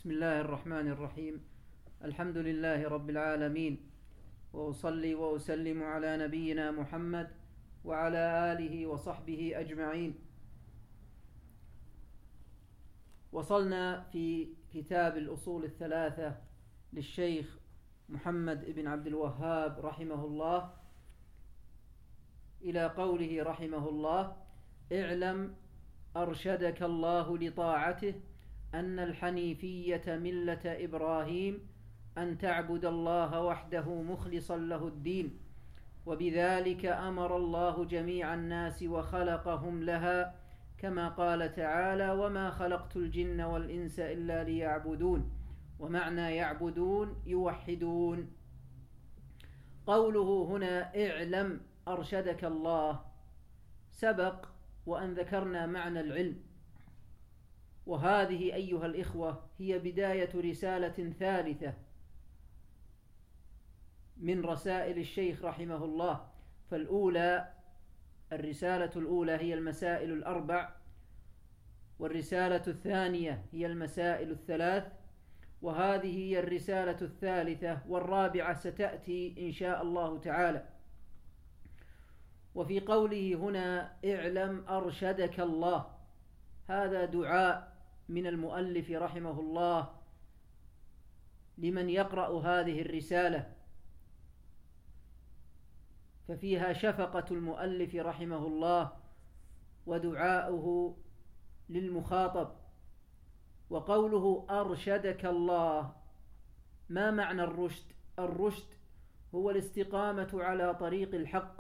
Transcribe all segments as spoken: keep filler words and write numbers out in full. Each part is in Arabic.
بسم الله الرحمن الرحيم. الحمد لله رب العالمين، وأصلي وأسلم على نبينا محمد وعلى آله وصحبه أجمعين. وصلنا في كتاب الأصول الثلاثة للشيخ محمد بن عبد الوهاب رحمه الله إلى قوله رحمه الله: اعلم أرشدك الله لطاعته أن الحنيفية ملة إبراهيم أن تعبد الله وحده مخلصا له الدين، وبذلك أمر الله جميع الناس وخلقهم لها، كما قال تعالى: وما خلقت الجن والإنس إلا ليعبدون. ومعنى يعبدون يوحدون. قوله هنا اعلم أرشدك الله، سبق وأن ذكرنا معنى العلم، وهذه أيها الإخوة هي بداية رسالة ثالثة من رسائل الشيخ رحمه الله. فالأولى الرسالة الأولى هي المسائل الأربع، والرسالة الثانية هي المسائل الثلاث، وهذه هي الرسالة الثالثة، والرابعة ستأتي إن شاء الله تعالى. وفي قوله هنا اعلم أرشدك الله، هذا دعاء من المؤلف رحمه الله لمن يقرأ هذه الرسالة، ففيها شفقة المؤلف رحمه الله ودعاؤه للمخاطب. وقوله أرشدك الله، ما معنى الرشد؟ الرشد هو الاستقامة على طريق الحق.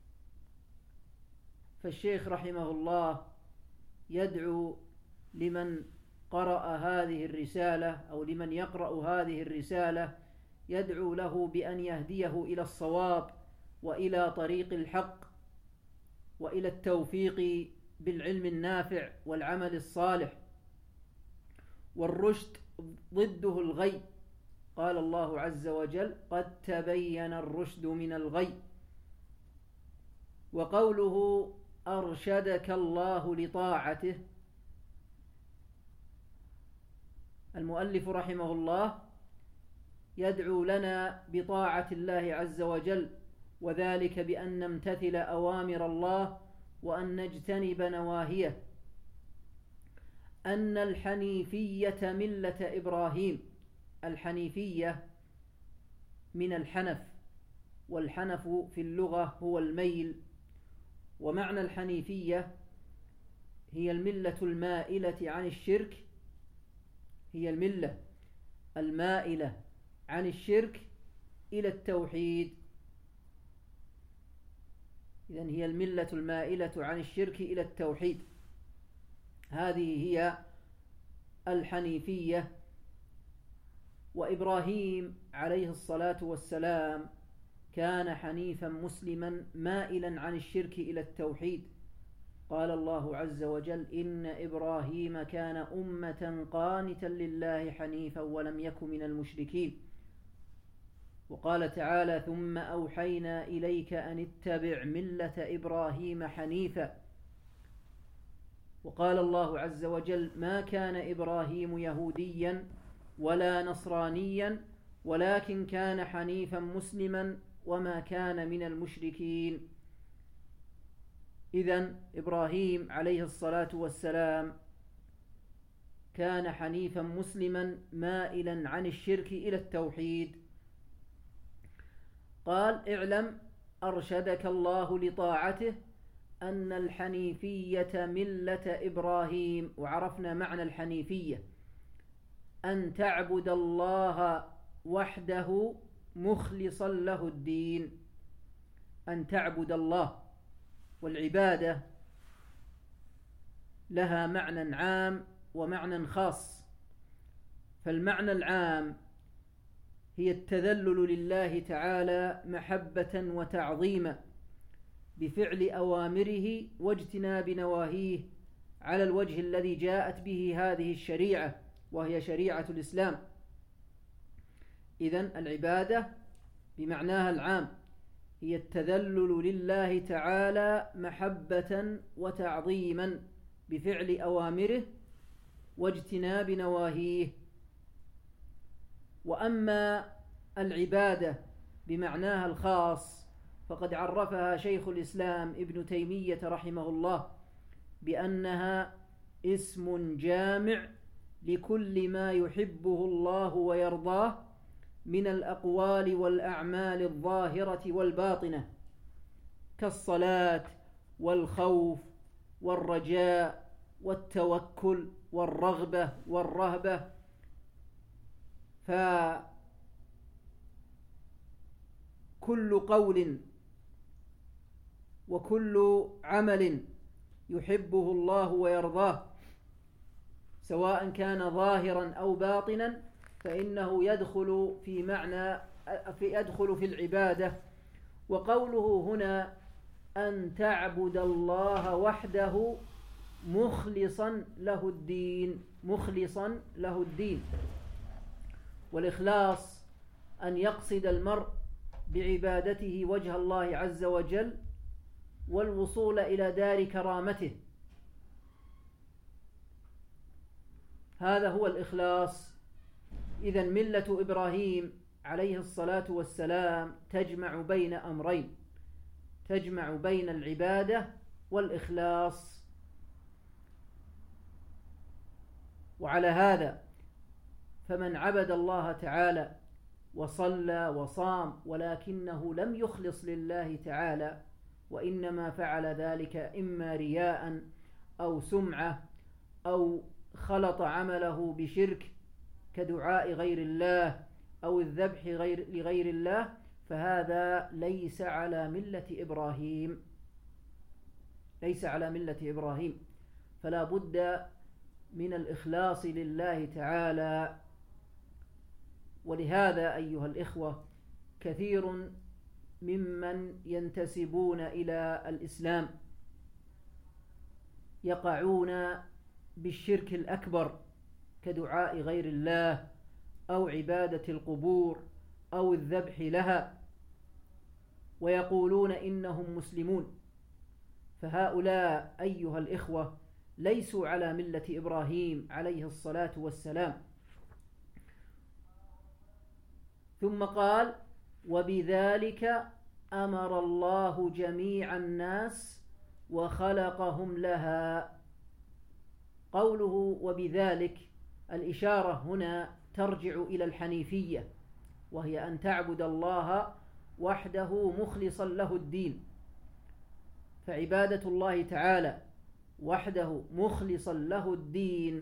فالشيخ رحمه الله يدعو لمن قرأ هذه الرسالة أو لمن يقرأ هذه الرسالة، يدعو له بأن يهديه إلى الصواب وإلى طريق الحق وإلى التوفيق بالعلم النافع والعمل الصالح. والرشد ضده الغي، قال الله عز وجل: قد تبين الرشد من الغي. وقوله أرشدك الله لطاعته، المؤلف رحمه الله يدعو لنا بطاعة الله عز وجل، وذلك بأن نمتثل أوامر الله وأن نجتنب نواهيه. أن الحنيفية ملة إبراهيم، الحنيفية من الحنف، والحنف في اللغة هو الميل. ومعنى الحنيفية هي الملة المائلة عن الشرك، هي الملة المائلة عن الشرك إلى التوحيد. إذن هي الملة المائلة عن الشرك إلى التوحيد، هذه هي الحنيفية. وإبراهيم عليه الصلاة والسلام كان حنيفا مسلما مائلا عن الشرك إلى التوحيد. قال الله عز وجل: إن إبراهيم كان أمة قانتا لله حنيفا ولم يك من المشركين. وقال تعالى: ثم أوحينا إليك أن اتبع ملة إبراهيم حنيفا. وقال الله عز وجل: ما كان إبراهيم يهوديا ولا نصرانيا ولكن كان حنيفا مسلما وما كان من المشركين. إذن إبراهيم عليه الصلاة والسلام كان حنيفا مسلما مائلا عن الشرك إلى التوحيد. قال: اعلم أرشدك الله لطاعته أن الحنيفية ملة إبراهيم. وعرفنا معنى الحنيفية: أن تعبد الله وحده مخلصا له الدين. أن تعبد الله، والعبادة لها معنى عام ومعنى خاص. فالمعنى العام هي التذلل لله تعالى محبة وتعظيما بفعل أوامره واجتناب نواهيه على الوجه الذي جاءت به هذه الشريعة، وهي شريعة الإسلام. إذن العبادة بمعناها العام هي التذلل لله تعالى محبة وتعظيما بفعل أوامره واجتناب نواهيه. وأما العبادة بمعناها الخاص فقد عرفها شيخ الإسلام ابن تيمية رحمه الله بأنها اسم جامع لكل ما يحبه الله ويرضاه من الأقوال والأعمال الظاهرة والباطنة كالصلاة والخوف والرجاء والتوكل والرغبة والرهبة. فكل قول وكل عمل يحبه الله ويرضاه سواء كان ظاهرا أو باطنا فإنه يدخل في معنى في يدخل في العبادة. وقوله هنا أن تعبد الله وحده مخلصا له الدين، مخلصا له الدين. والإخلاص أن يقصد المرء بعبادته وجه الله عز وجل والوصول إلى دار كرامته، هذا هو الإخلاص. إذن ملة إبراهيم عليه الصلاة والسلام تجمع بين أمرين، تجمع بين العبادة والإخلاص. وعلى هذا فمن عبد الله تعالى وصلى وصام ولكنه لم يخلص لله تعالى وإنما فعل ذلك إما رياء أو سمعة أو خلط عمله بشرك كدعاء غير الله أو الذبح غير لغير الله فهذا ليس على ملة إبراهيم، ليس على ملة إبراهيم. فلا بد من الإخلاص لله تعالى. ولهذا أيها الإخوة كثير ممن ينتسبون إلى الإسلام يقعون بالشرك الأكبر كدعاء غير الله أو عبادة القبور أو الذبح لها ويقولون إنهم مسلمون. فهؤلاء أيها الإخوة ليسوا على ملة إبراهيم عليه الصلاة والسلام. ثم قال وبذلك أمر الله جميع الناس وخلقهم لها. قوله وبذلك الإشارة هنا ترجع إلى الحنيفية، وهي أن تعبد الله وحده مخلصا له الدين. فعبادة الله تعالى وحده مخلصا له الدين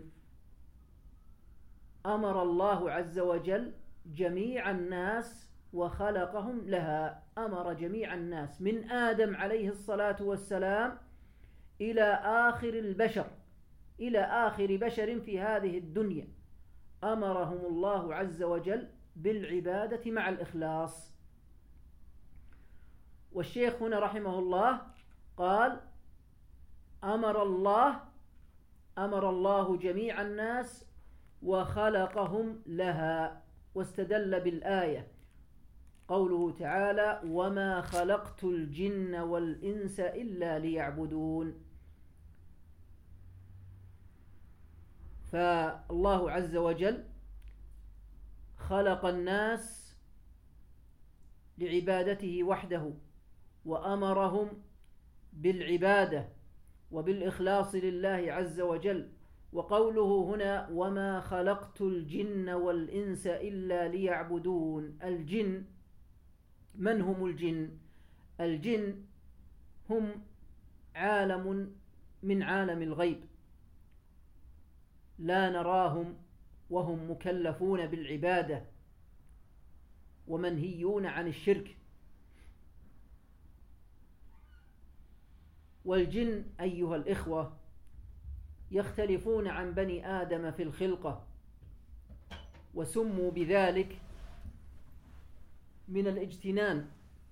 أمر الله عز وجل جميع الناس وخلقهم لها. أمر جميع الناس من آدم عليه الصلاة والسلام إلى آخر البشر، إلى آخر بشر في هذه الدنيا، أمرهم الله عز وجل بالعبادة مع الإخلاص. والشيخ هنا رحمه الله قال أمر الله أمر الله جميع الناس وخلقهم لها، واستدل بالآية قوله تعالى وما خلقت الجن والإنس إلا ليعبدون. فالله عز وجل خلق الناس لعبادته وحده وأمرهم بالعبادة وبالإخلاص لله عز وجل. وقوله هنا وما خلقت الجن والإنس إلا ليعبدون. الجن من هم الجن؟ الجن هم عالم من عالم الغيب لا نراهم وهم مكلفون بالعبادة ومنهيون عن الشرك. والجن أيها الإخوة يختلفون عن بني آدم في الخلقة، وسموا بذلك من الاجتنان،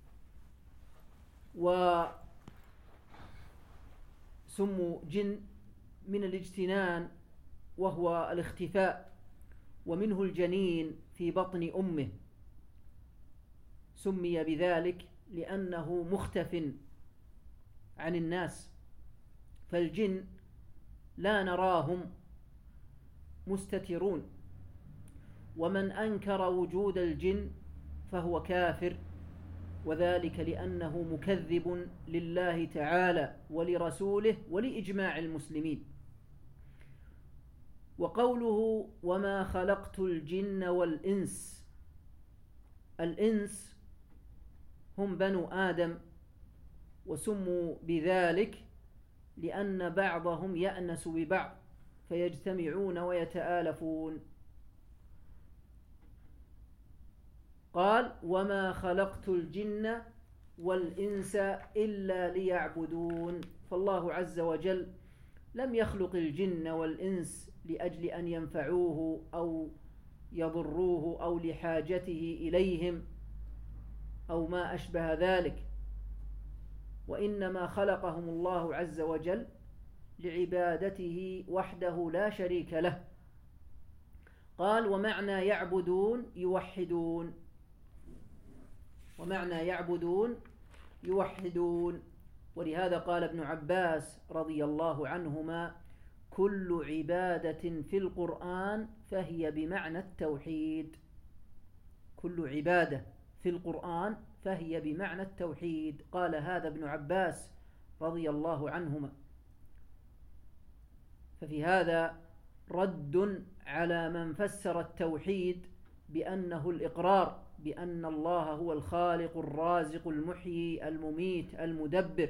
وسموا جن من الاجتنان وهو الاختفاء، ومنه الجنين في بطن أمه سمي بذلك لأنه مختف عن الناس. فالجن لا نراهم مستترون، ومن أنكر وجود الجن فهو كافر، وذلك لأنه مكذب لله تعالى ولرسوله ولإجماع المسلمين. وقوله وما خلقت الجن والإنس، الإنس هم بنو آدم، وسموا بذلك لأن بعضهم يأنس ببعض فيجتمعون ويتآلفون. قال وما خلقت الجن والإنس إلا ليعبدون، فالله عز وجل لم يخلق الجن والإنس لأجل أن ينفعوه أو يضروه أو لحاجته إليهم أو ما أشبه ذلك، وإنما خلقهم الله عز وجل لعبادته وحده لا شريك له. قال ومعنى يعبدون يوحدون، ومعنى يعبدون يوحدون. ولهذا قال ابن عباس رضي الله عنهما كل عبادة في القرآن فهي بمعنى التوحيد، كل عبادة في القرآن فهي بمعنى التوحيد. قال هذا ابن عباس رضي الله عنهما. ففي هذا رد على من فسر التوحيد بأنه الإقرار بأن الله هو الخالق الرازق المحيي المميت المدبر.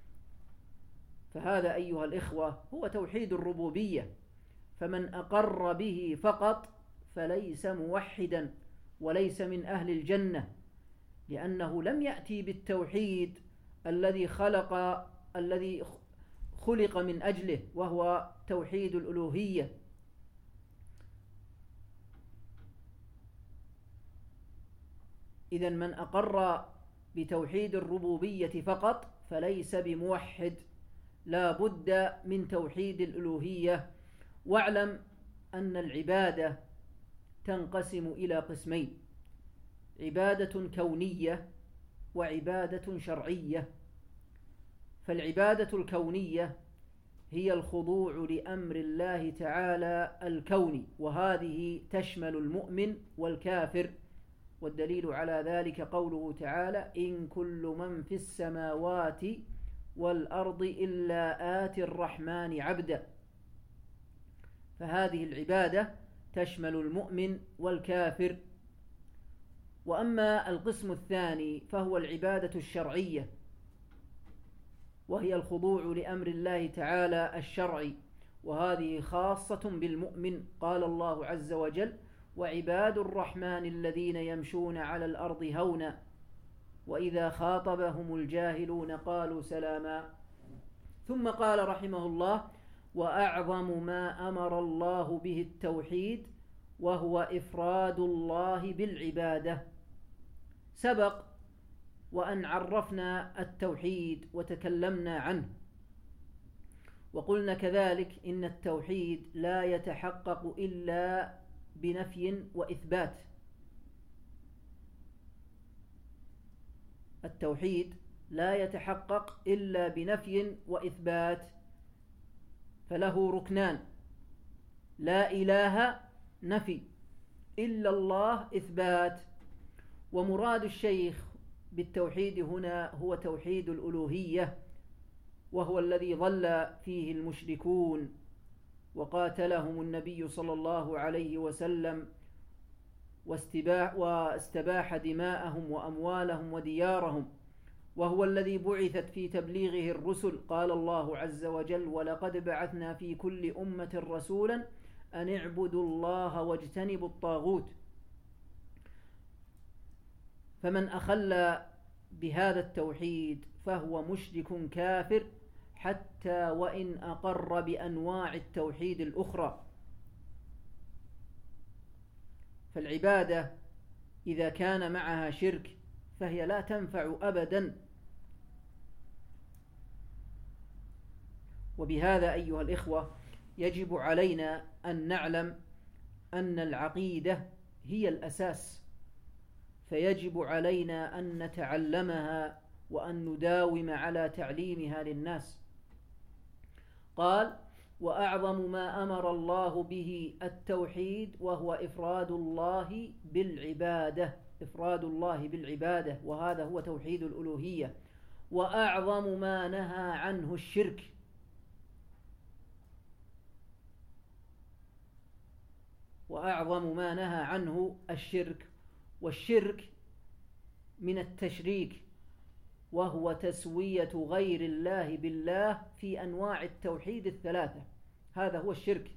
فهذا أيها الإخوة هو توحيد الربوبية، فمن أقر به فقط فليس موحدا وليس من أهل الجنة، لأنه لم يأتي بالتوحيد الذي خلق الذي خلق من أجله، وهو توحيد الألوهية. إذن من أقر بتوحيد الربوبية فقط فليس بموحد، لا بد من توحيد الألوهية. واعلم أن العبادة تنقسم إلى قسمين: عبادة كونية وعبادة شرعية. فالعبادة الكونية هي الخضوع لأمر الله تعالى الكوني، وهذه تشمل المؤمن والكافر، والدليل على ذلك قوله تعالى إن كل من في السماوات والأرض إلا آتي الرحمن عبدا. فهذه العبادة تشمل المؤمن والكافر. وأما القسم الثاني فهو العبادة الشرعية، وهي الخضوع لأمر الله تعالى الشرعي، وهذه خاصة بالمؤمن. قال الله عز وجل وعباد الرحمن الذين يمشون على الأرض هونا وإذا خاطبهم الجاهلون قالوا سلاما. ثم قال رحمه الله وأعظم ما أمر الله به التوحيد وهو إفراد الله بالعبادة. سبق وأن عرفنا التوحيد وتكلمنا عنه، وقلنا كذلك إن التوحيد لا يتحقق إلا بنفي وإثبات. التوحيد لا يتحقق إلا بنفي وإثبات، فله ركنان: لا إله نفي، إلا الله إثبات. ومراد الشيخ بالتوحيد هنا هو توحيد الألوهية، وهو الذي ضل فيه المشركون وقاتلهم النبي صلى الله عليه وسلم واستباح دماءهم وأموالهم وديارهم، وهو الذي بعثت في تبليغه الرسل. قال الله عز وجل ولقد بعثنا في كل أمة رسولا أن اعبدوا الله واجتنبوا الطاغوت. فمن أخل بهذا التوحيد فهو مشرك كافر حتى وإن أقر بأنواع التوحيد الأخرى. فالعبادة إذا كان معها شرك فهي لا تنفع أبدا. وبهذا أيها الإخوة يجب علينا أن نعلم أن العقيدة هي الأساس، فيجب علينا أن نتعلمها وأن نداوم على تعليمها للناس. قال وأعظم ما أمر الله به التوحيد، وهو إفراد الله بالعبادة، إفراد الله بالعبادة، وهذا هو توحيد الألوهية. وأعظم ما نهى عنه الشرك، وأعظم ما نهى عنه الشرك. والشرك من التشريك، وهو تسوية غير الله بالله في أنواع التوحيد الثلاثة، هذا هو الشرك.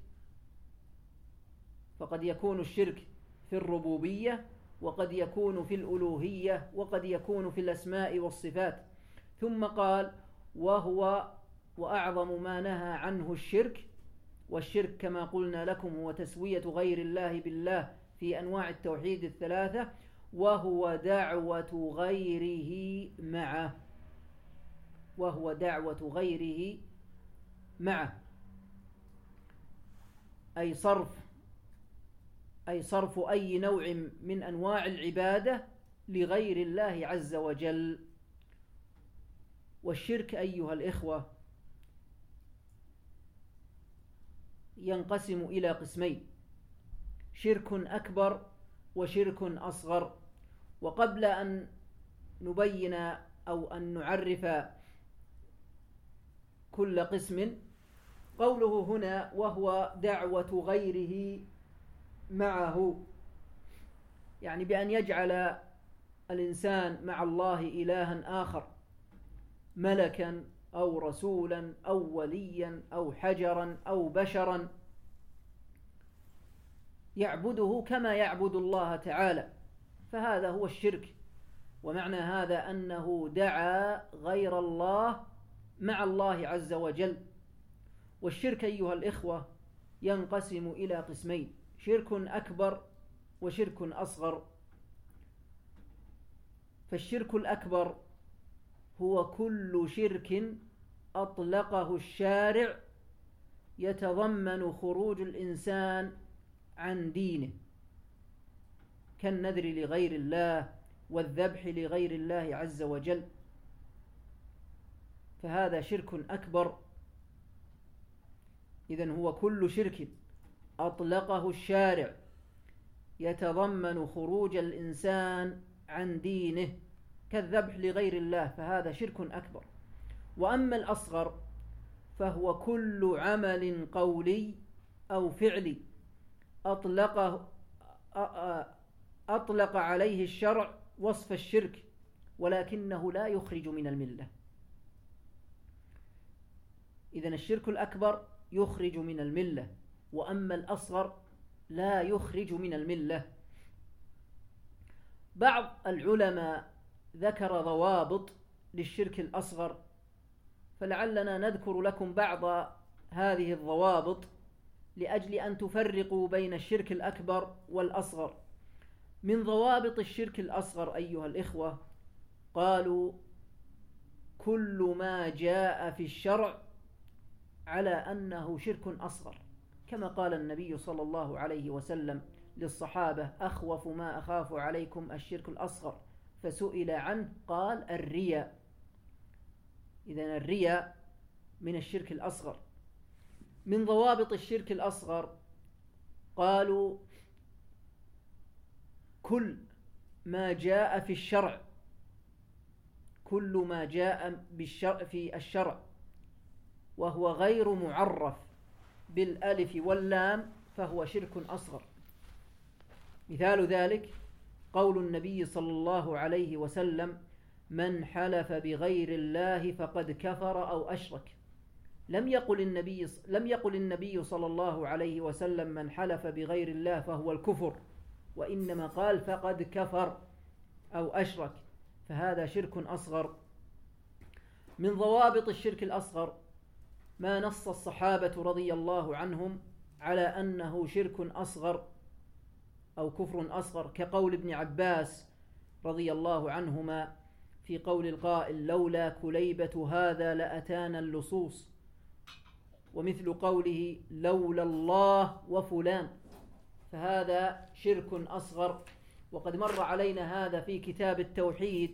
فقد يكون الشرك في الربوبية، وقد يكون في الألوهية، وقد يكون في الأسماء والصفات. ثم قال وهو وأعظم ما نهى عنه الشرك، والشرك كما قلنا لكم هو تسوية غير الله بالله في أنواع التوحيد الثلاثة، وهو دعوة غيره معه، وهو دعوة غيره معه، أي صرف أي صرف أي نوع من أنواع العبادة لغير الله عز وجل. والشرك أيها الإخوة ينقسم إلى قسمين: شرك أكبر وشرك أصغر. وقبل أن نبين أو أن نعرف كل قسم، قوله هنا وهو دعوة غيره معه، يعني بأن يجعل الإنسان مع الله إلها آخر، ملكا أو رسولا أو وليا أو حجرا أو بشرا، يعبده كما يعبد الله تعالى، فهذا هو الشرك. ومعنى هذا أنه دعا غير الله مع الله عز وجل. والشرك أيها الإخوة ينقسم إلى قسمين: شرك أكبر وشرك أصغر. فالشرك الأكبر هو كل شرك أطلقه الشارع يتضمن خروج الإنسان عن دينه، كالنذر لغير الله والذبح لغير الله عز وجل، فهذا شرك أكبر. إذن هو كل شرك أطلقه الشارع يتضمن خروج الإنسان عن دينه كالذبح لغير الله، فهذا شرك أكبر. وأما الأصغر فهو كل عمل قولي أو فعلي أطلقه أطلق عليه الشرع وصف الشرك، ولكنه لا يخرج من الملة. إذن الشرك الأكبر يخرج من الملة، وأما الأصغر لا يخرج من الملة. بعض العلماء ذكر ضوابط للشرك الأصغر، فلعلنا نذكر لكم بعض هذه الضوابط لأجل أن تفرقوا بين الشرك الأكبر والأصغر. من ضوابط الشرك الأصغر أيها الإخوة قالوا: كل ما جاء في الشرع على أنه شرك أصغر، كما قال النبي صلى الله عليه وسلم للصحابة: أخوف ما أخاف عليكم الشرك الأصغر، فسئل عنه قال: الرياء. إذن الرياء من الشرك الأصغر. من ضوابط الشرك الأصغر قالوا: كل ما جاء في الشرع كل ما جاء بالشرع في الشرع وهو غير معرف بالألف واللام فهو شرك أصغر. مثال ذلك قول النبي صلى الله عليه وسلم: من حلف بغير الله فقد كفر أو أشرك. لم يقل النبي لم يقل النبي صلى الله عليه وسلم من حلف بغير الله فهو الكفر، وإنما قال فقد كفر أو أشرك، فهذا شرك أصغر. من ضوابط الشرك الأصغر ما نص الصحابة رضي الله عنهم على أنه شرك أصغر أو كفر أصغر، كقول ابن عباس رضي الله عنهما في قول القائل: لولا كليبة هذا لأتانا اللصوص، ومثل قوله: لولا الله وفلان، فهذا شرك أصغر. وقد مر علينا هذا في كتاب التوحيد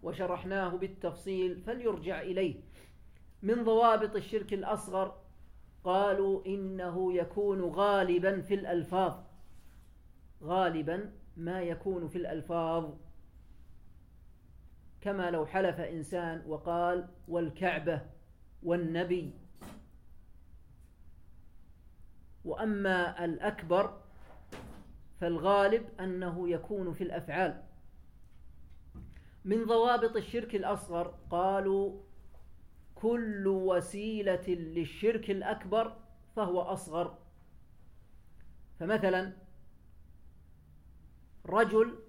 وشرحناه بالتفصيل، فليرجع إليه. من ضوابط الشرك الأصغر قالوا إنه يكون غالبا في الألفاظ، غالبا ما يكون في الألفاظ، كما لو حلف إنسان وقال والكعبة والنبي. وأما الأكبر فالغالب أنه يكون في الأفعال. من ضوابط الشرك الأصغر قالوا كل وسيلة للشرك الأكبر فهو أصغر. فمثلا رجل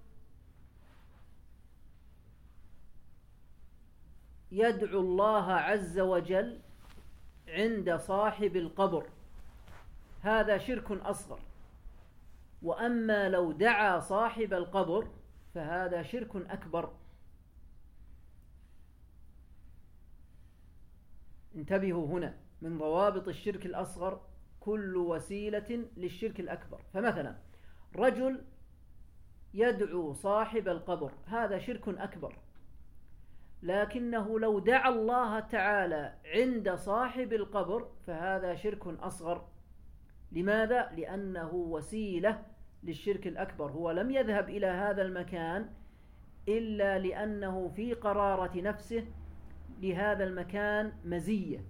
يدعو الله عز وجل عند صاحب القبر، هذا شرك أصغر. وأما لو دعا صاحب القبر فهذا شرك أكبر. انتبهوا هنا، من ضوابط الشرك الأصغر كل وسيلة للشرك الأكبر. فمثلا رجل يدعو صاحب القبر، هذا شرك أكبر، لكنه لو دعا الله تعالى عند صاحب القبر فهذا شرك أصغر. لماذا؟ لأنه وسيلة للشرك الأكبر، هو لم يذهب إلى هذا المكان إلا لأنه في قرارة نفسه لهذا المكان مزية،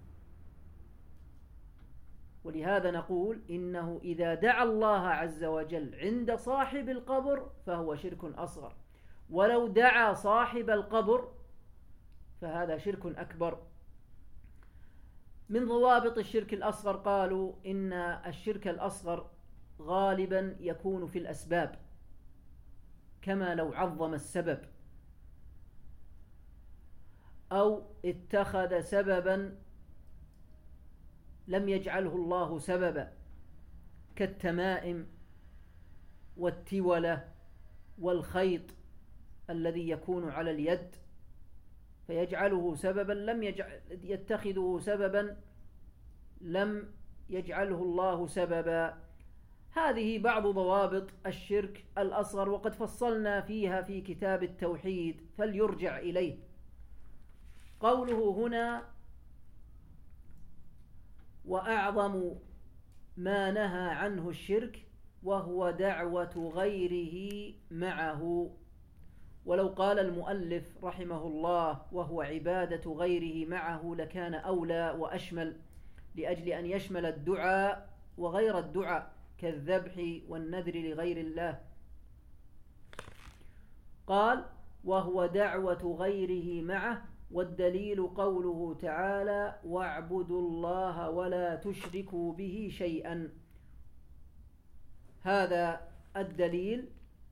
ولهذا نقول إنه إذا دعا الله عز وجل عند صاحب القبر فهو شرك أصغر، ولو دعا صاحب القبر فهذا شرك أكبر. من ضوابط الشرك الأصغر قالوا إن الشرك الأصغر غالبا يكون في الأسباب، كما لو عظم السبب أو اتخذ سببا لم يجعله الله سببا، كالتمائم والتولة والخيط الذي يكون على اليد، فيجعله سببا لم يجعل يتخذه سببا لم يجعله الله سببا. هذه بعض ضوابط الشرك الأصغر، وقد فصلنا فيها في كتاب التوحيد فليرجع إليه. قوله هنا وأعظم ما نهى عنه الشرك وهو دعوة غيره معه. ولو قال المؤلف رحمه الله وهو عبادة غيره معه لكان أولى وأشمل، لأجل أن يشمل الدعاء وغير الدعاء كالذبح والنذر لغير الله. قال وهو دعوة غيره معه، والدليل قوله تعالى واعبدوا الله ولا تشركوا به شيئا. هذا الدليل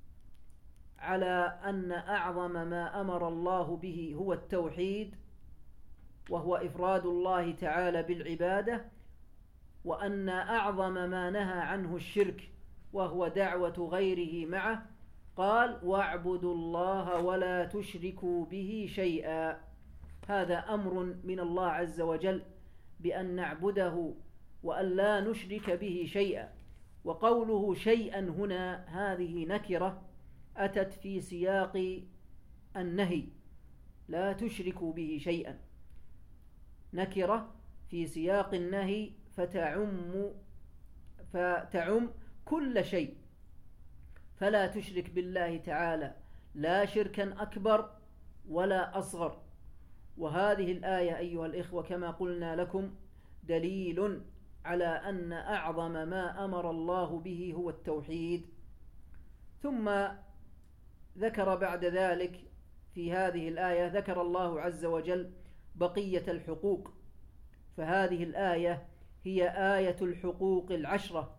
على أن أعظم ما أمر الله به هو التوحيد، وهو إفراد الله تعالى بالعبادة، وأن أعظم ما نهى عنه الشرك وهو دعوة غيره معه. قال واعبدوا الله ولا تشركوا به شيئا، هذا أمر من الله عز وجل بأن نعبده وأن لا نشرك به شيئا. وقوله شيئا هنا هذه نكرة أتت في سياق النهي، لا تشركوا به شيئا، نكرة في سياق النهي فتعم فتعم كل شيء، فلا تشرك بالله تعالى لا شركا أكبر ولا أصغر. وهذه الآية أيها الإخوة كما قلنا لكم دليل على أن أعظم ما أمر الله به هو التوحيد. ثم ذكر بعد ذلك في هذه الآية ذكر الله عز وجل بقية الحقوق، فهذه الآية هي آية الحقوق العشرة،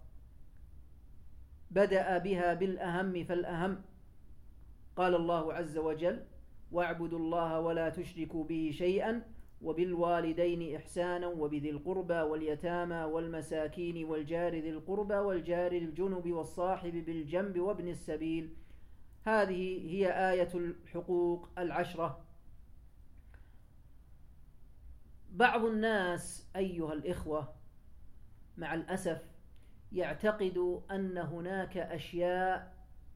بدأ بها بالأهم فالأهم. قال الله عز وجل واعبدوا الله ولا تشركوا به شيئا وبالوالدين إحسانا وبذي القربى واليتامى والمساكين والجار ذي القربى والجار الجنب والصاحب بالجنب وابن السبيل. هذه هي آية الحقوق العشرة. بعض الناس أيها الإخوة مع الأسف يعتقد أن هناك أشياء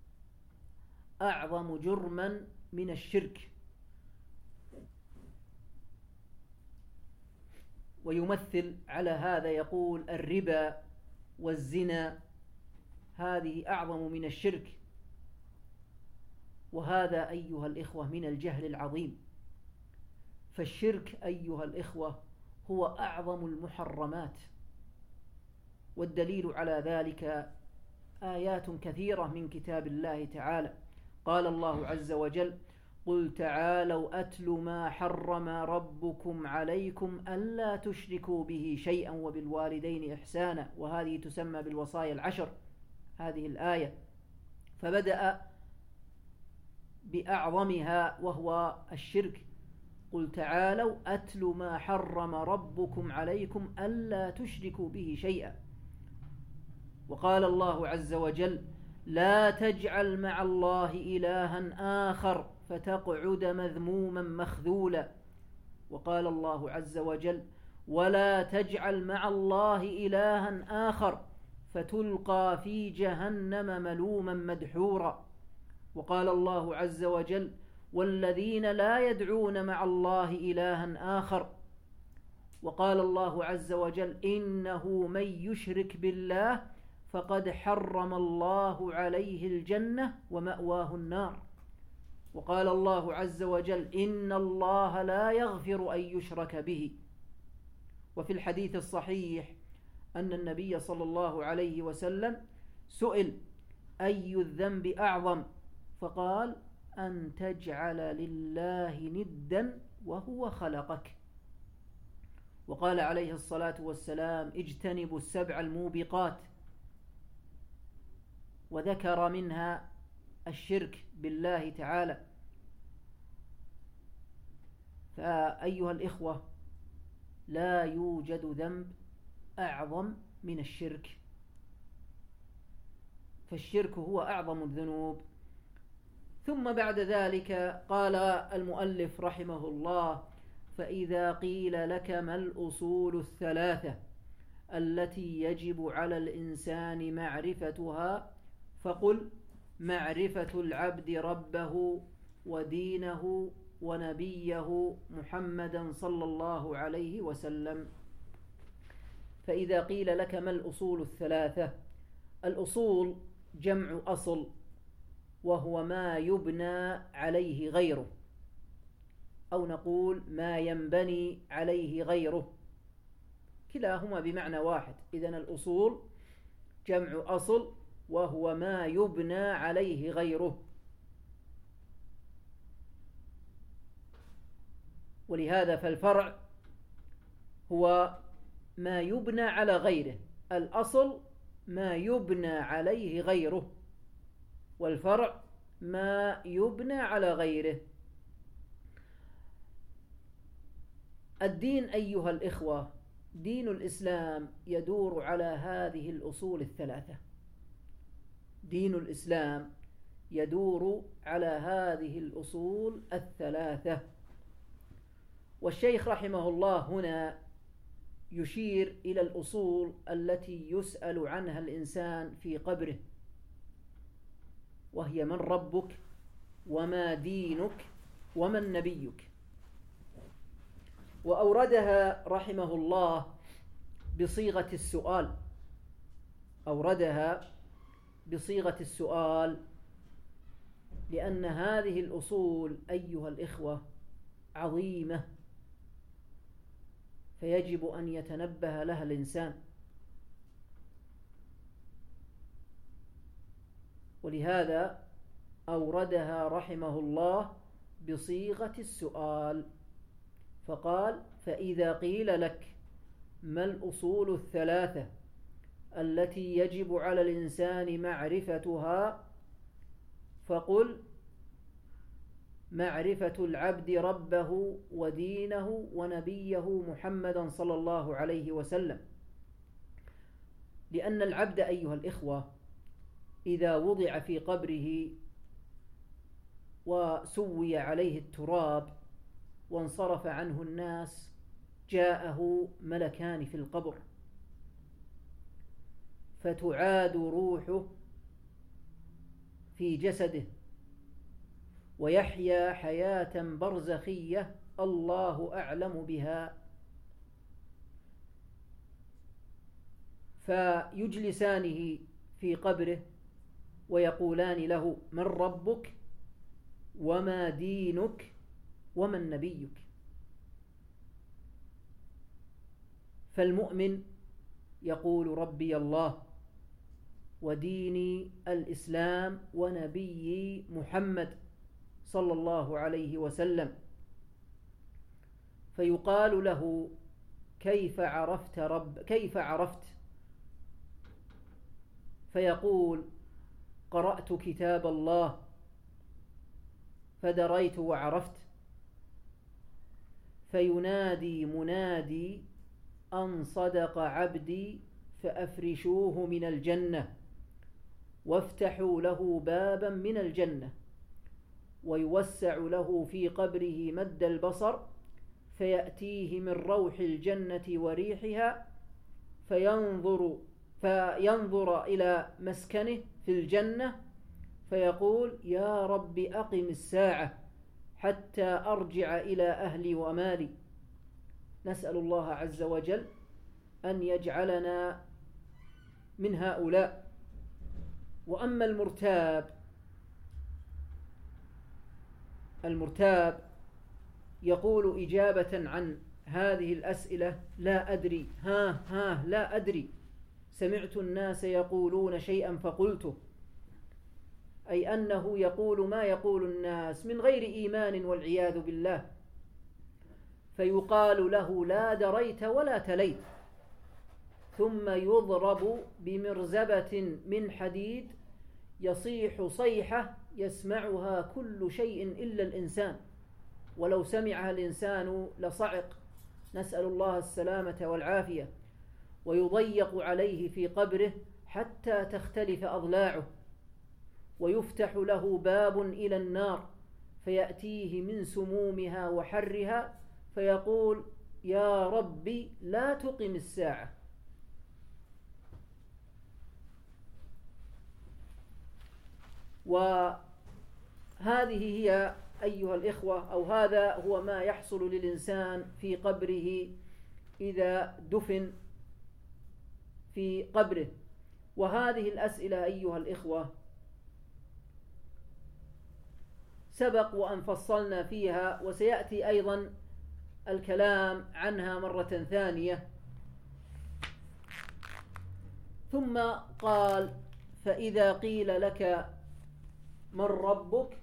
أعظم جرما من الشرك، ويمثل على هذا يقول الربا والزنا هذه أعظم من الشرك، وهذا أيها الإخوة من الجهل العظيم. فالشرك أيها الإخوة هو أعظم المحرمات، والدليل على ذلك آيات كثيرة من كتاب الله تعالى. قال الله عز وجل: قل تعالوا أتل ما حرم ربكم عليكم ألا تشركوا به شيئا وبالوالدين إحسانا، وهذه تسمى بالوصايا العشر هذه الآية، فبدأ بأعظمها وهو الشرك. قل تعالوا أتل ما حرم ربكم عليكم ألا تشركوا به شيئا. وقال الله عز وجل: لا تجعل مع الله إلها آخر فتقعد مذموما مخذولا. وقال الله عز وجل: ولا تجعل مع الله إلها آخر فتلقى في جهنم ملوما مدحورا. وقال الله عز وجل: والذين لا يدعون مع الله إلها آخر. وقال الله عز وجل: إنه من يشرك بالله فقد حرم الله عليه الجنة ومأواه النار. وقال الله عز وجل: إن الله لا يغفر أن يشرك به. وفي الحديث الصحيح أن النبي صلى الله عليه وسلم سئل: أي الذنب أعظم؟ فقال: أن تجعل لله ندا وهو خلقك. وقال عليه الصلاة والسلام: اجتنبوا السبع الموبقات، وذكر منها الشرك بالله تعالى. فأيها الإخوة، لا يوجد ذنب أعظم من الشرك، فالشرك هو أعظم الذنوب. ثم بعد ذلك قال المؤلف رحمه الله: فإذا قيل لك ما الأصول الثلاثة التي يجب على الإنسان معرفتها فقل: معرفة العبد ربه ودينه ونبيه محمدا صلى الله عليه وسلم. فإذا قيل لك ما الأصول الثلاثة، الأصول جمع أصل، وهو ما يبنى عليه غيره، أو نقول ما ينبني عليه غيره، كلاهما بمعنى واحد. إذن الأصول جمع أصل، وهو ما يبنى عليه غيره. ولهذا فالفرع هو ما يبنى على غيره، الأصل ما يبنى عليه غيره، والفرع ما يبنى على غيره. الدين أيها الإخوة، دين الإسلام يدور على هذه الأصول الثلاثة. دين الإسلام يدور على هذه الأصول الثلاثة. والشيخ رحمه الله هنا يشير إلى الأصول التي يسأل عنها الإنسان في قبره، وهي: من ربك، وما دينك، ومن نبيك. وأوردها رحمه الله بصيغة السؤال، أوردها بصيغة السؤال، لأن هذه الأصول أيها الإخوة عظيمة، فيجب أن يتنبه لها الإنسان. ولهذا أوردها رحمه الله بصيغة السؤال، فقال: فإذا قيل لك ما الأصول الثلاثة التي يجب على الإنسان معرفتها فقل: معرفة العبد ربه ودينه ونبيه محمدا صلى الله عليه وسلم. لأن العبد أيها الإخوة إذا وضع في قبره وسوي عليه التراب وانصرف عنه الناس، جاءه ملكان في القبر، فتعاد روحه في جسده ويحيا حياة برزخية الله أعلم بها. فيجلسانه في قبره ويقولان له: من ربك وما دينك ومن نبيك؟ فالمؤمن يقول: ربي الله وديني الإسلام ونبيي محمد صلى الله عليه وسلم. فيقال له: كيف عرفت رب كيف عرفت؟ فيقول: قرأت كتاب الله فدريت وعرفت. فينادي منادي: أن صدق عبدي فأفرشوه من الجنة وافتحوا له بابا من الجنة، ويوسع له في قبره مد البصر، فيأتيه من روح الجنة وريحها، فينظر فينظر إلى مسكنه في الجنة فيقول: يا رب أقم الساعة حتى أرجع إلى أهلي ومالي. نسأل الله عز وجل أن يجعلنا من هؤلاء. وأما المرتاب المرتاب يقول إجابة عن هذه الأسئلة: لا أدري، ها ها لا أدري، سمعت الناس يقولون شيئا فقلته. أي أنه يقول ما يقول الناس من غير إيمان والعياذ بالله. فيقال له: لا دريت ولا تليت. ثم يضرب بمرزبة من حديد يصيح صيحة يسمعها كل شيء إلا الإنسان، ولو سمعها الإنسان لصعق، نسأل الله السلامة والعافية. ويضيق عليه في قبره حتى تختلف أضلاعه، ويفتح له باب إلى النار فيأتيه من سمومها وحرها، فيقول: يا ربي لا تقم الساعة. وهذه هي أيها الإخوة، أو هذا هو ما يحصل للإنسان في قبره إذا دفن في قبره. وهذه الأسئلة أيها الإخوة سبق وأن فصلنا فيها، وسيأتي أيضا الكلام عنها مرة ثانية. ثم قال: فإذا قيل لك من ربك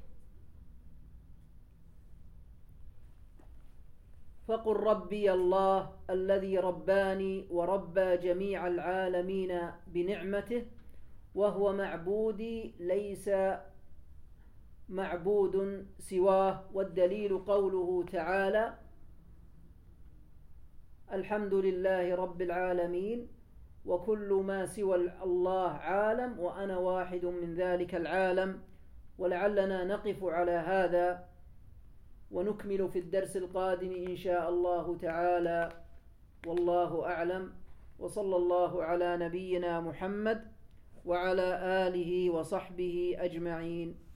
فقل ربي الله الذي رباني وربى جميع العالمين بنعمته، وهو معبودي ليس معبود سواه. والدليل قوله تعالى: الحمد لله رب العالمين وكل ما سوى الله عالم وأنا واحد من ذلك العالم. ولعلنا نقف على هذا ونكمل في الدرس القادم إن شاء الله تعالى، والله أعلم. وصلى الله على نبينا محمد وعلى آله وصحبه أجمعين.